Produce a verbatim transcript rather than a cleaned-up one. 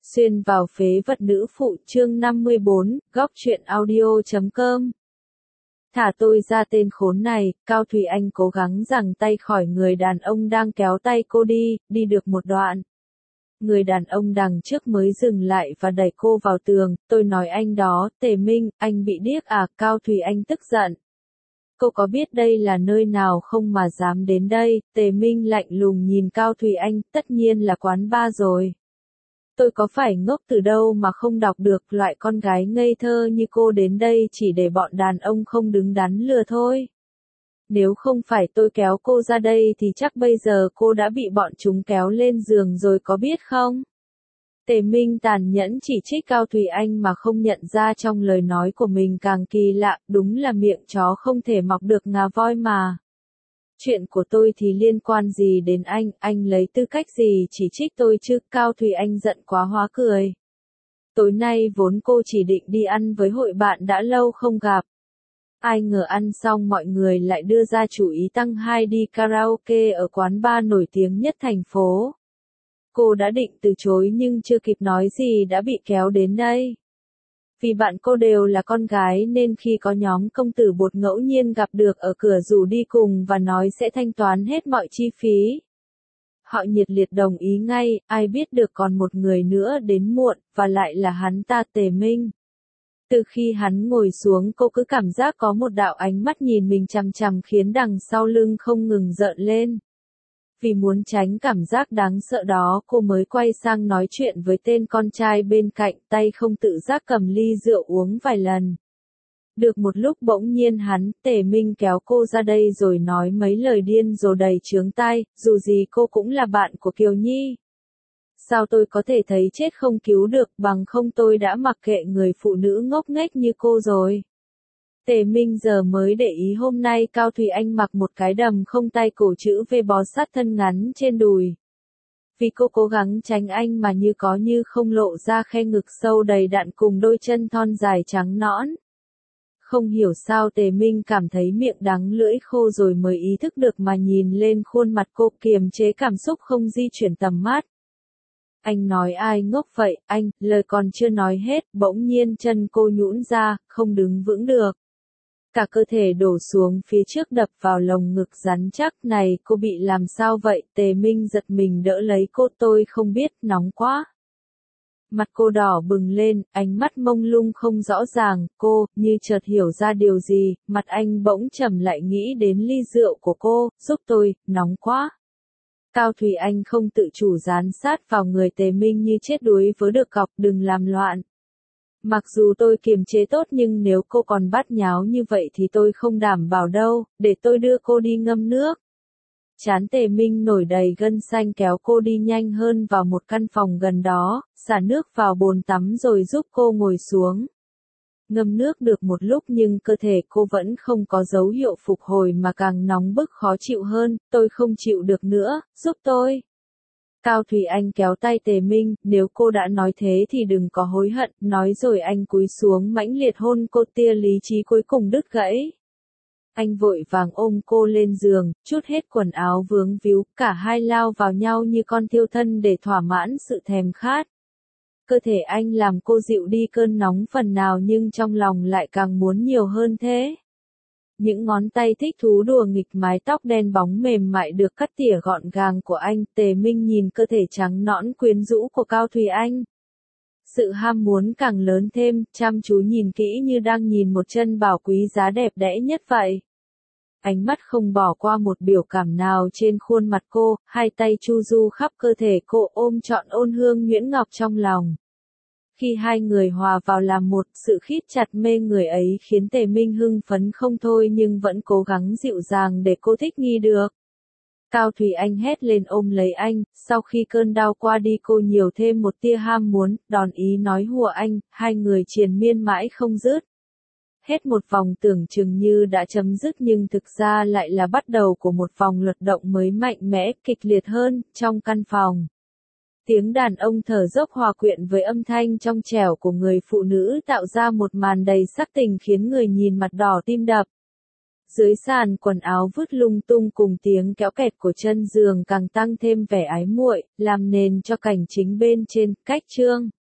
Xuyên vào phế vật nữ phụ chương năm mươi bốn, góc truyện audio chấm com. Thả tôi ra tên khốn này, Cao Thùy Anh cố gắng giằng tay khỏi người đàn ông đang kéo tay cô đi, đi được một đoạn. Người đàn ông đằng trước mới dừng lại và đẩy cô vào tường, tôi nói anh đó, Tề Minh, anh bị điếc à, Cao Thùy Anh tức giận. Cô có biết đây là nơi nào không mà dám đến đây, Tề Minh lạnh lùng nhìn Cao Thùy Anh, tất nhiên là quán bar rồi. Tôi có phải ngốc từ đâu mà không đọc được loại con gái ngây thơ như cô đến đây chỉ để bọn đàn ông không đứng đắn lừa thôi. Nếu không phải tôi kéo cô ra đây thì chắc bây giờ cô đã bị bọn chúng kéo lên giường rồi có biết không? Tề Minh tàn nhẫn chỉ trích Cao Thùy Anh mà không nhận ra trong lời nói của mình càng kỳ lạ, đúng là miệng chó không thể mọc được ngà voi mà. Chuyện của tôi thì liên quan gì đến anh, anh lấy tư cách gì chỉ trích tôi chứ, Cao Thùy Anh giận quá hóa cười. Tối nay vốn cô chỉ định đi ăn với hội bạn đã lâu không gặp. Ai ngờ ăn xong mọi người lại đưa ra chủ ý tăng hai đi karaoke ở quán bar nổi tiếng nhất thành phố. Cô đã định từ chối nhưng chưa kịp nói gì đã bị kéo đến đây. Vì bạn cô đều là con gái nên khi có nhóm công tử bột ngẫu nhiên gặp được ở cửa rủ đi cùng và nói sẽ thanh toán hết mọi chi phí. Họ nhiệt liệt đồng ý ngay, ai biết được còn một người nữa đến muộn, và lại là hắn ta Tề Minh. Từ khi hắn ngồi xuống cô cứ cảm giác có một đạo ánh mắt nhìn mình chằm chằm khiến đằng sau lưng không ngừng rợn lên. Vì muốn tránh cảm giác đáng sợ đó cô mới quay sang nói chuyện với tên con trai bên cạnh, tay không tự giác cầm ly rượu uống vài lần. Được một lúc bỗng nhiên hắn, Tề Minh kéo cô ra đây rồi nói mấy lời điên rồ đầy chướng tai, dù gì cô cũng là bạn của Kiều Nhi. Sao tôi có thể thấy chết không cứu được, bằng không tôi đã mặc kệ người phụ nữ ngốc nghếch như cô rồi. Tề Minh giờ mới để ý hôm nay Cao Thùy Anh mặc một cái đầm không tay cổ chữ V bó sát thân ngắn trên đùi. Vì cô cố gắng tránh anh mà như có như không lộ ra khe ngực sâu đầy đặn cùng đôi chân thon dài trắng nõn. Không hiểu sao Tề Minh cảm thấy miệng đắng lưỡi khô rồi mới ý thức được mà nhìn lên khuôn mặt cô kiềm chế cảm xúc không di chuyển tầm mắt. Anh nói ai ngốc vậy, anh, lời còn chưa nói hết, bỗng nhiên chân cô nhũn ra, không đứng vững được. Cả cơ thể đổ xuống phía trước đập vào lồng ngực rắn chắc này, cô bị làm sao vậy, Tề Minh giật mình đỡ lấy cô, tôi không biết, nóng quá. Mặt cô đỏ bừng lên, ánh mắt mông lung không rõ ràng, cô, như chợt hiểu ra điều gì, mặt anh bỗng trầm lại nghĩ đến ly rượu của cô, giúp tôi, nóng quá. Cao Thùy Anh không tự chủ dán sát vào người Tề Minh như chết đuối với được cọc, đừng làm loạn. Mặc dù tôi kiềm chế tốt nhưng nếu cô còn bát nháo như vậy thì tôi không đảm bảo đâu, để tôi đưa cô đi ngâm nước. Trán Tề Minh nổi đầy gân xanh kéo cô đi nhanh hơn vào một căn phòng gần đó, xả nước vào bồn tắm rồi giúp cô ngồi xuống. Ngâm nước được một lúc nhưng cơ thể cô vẫn không có dấu hiệu phục hồi mà càng nóng bức khó chịu hơn, tôi không chịu được nữa, giúp tôi. Cao Thùy Anh kéo tay Tề Minh, nếu cô đã nói thế thì đừng có hối hận, nói rồi anh cúi xuống mãnh liệt hôn cô, tia lý trí cuối cùng đứt gãy. Anh vội vàng ôm cô lên giường, trút hết quần áo vướng víu, cả hai lao vào nhau như con thiêu thân để thỏa mãn sự thèm khát. Cơ thể anh làm cô dịu đi cơn nóng phần nào nhưng trong lòng lại càng muốn nhiều hơn thế. Những ngón tay thích thú đùa nghịch mái tóc đen bóng mềm mại được cắt tỉa gọn gàng của anh, Tề Minh nhìn cơ thể trắng nõn quyến rũ của Cao Thùy Anh. Sự ham muốn càng lớn thêm, chăm chú nhìn kỹ như đang nhìn một chân bảo quý giá đẹp đẽ nhất vậy. Ánh mắt không bỏ qua một biểu cảm nào trên khuôn mặt cô, hai tay chu du khắp cơ thể cô ôm trọn ôn hương nhuyễn ngọc trong lòng. Khi hai người hòa vào làm một, sự khít chặt mê người ấy khiến Tề Minh hưng phấn không thôi nhưng vẫn cố gắng dịu dàng để cô thích nghi được. Cao Thùy Anh hét lên ôm lấy anh, sau khi cơn đau qua đi cô nhiều thêm một tia ham muốn, đòn ý nói hùa anh, hai người triền miên mãi không dứt. Hết một vòng tưởng chừng như đã chấm dứt nhưng thực ra lại là bắt đầu của một vòng luật động mới mạnh mẽ, kịch liệt hơn, trong căn phòng. Tiếng đàn ông thở dốc hòa quyện với âm thanh trong trẻo của người phụ nữ tạo ra một màn đầy sắc tình khiến người nhìn mặt đỏ tim đập. Dưới sàn quần áo vứt lung tung cùng tiếng kéo kẹt của chân giường càng tăng thêm vẻ ái muội, làm nền cho cảnh chính bên trên. Cách chương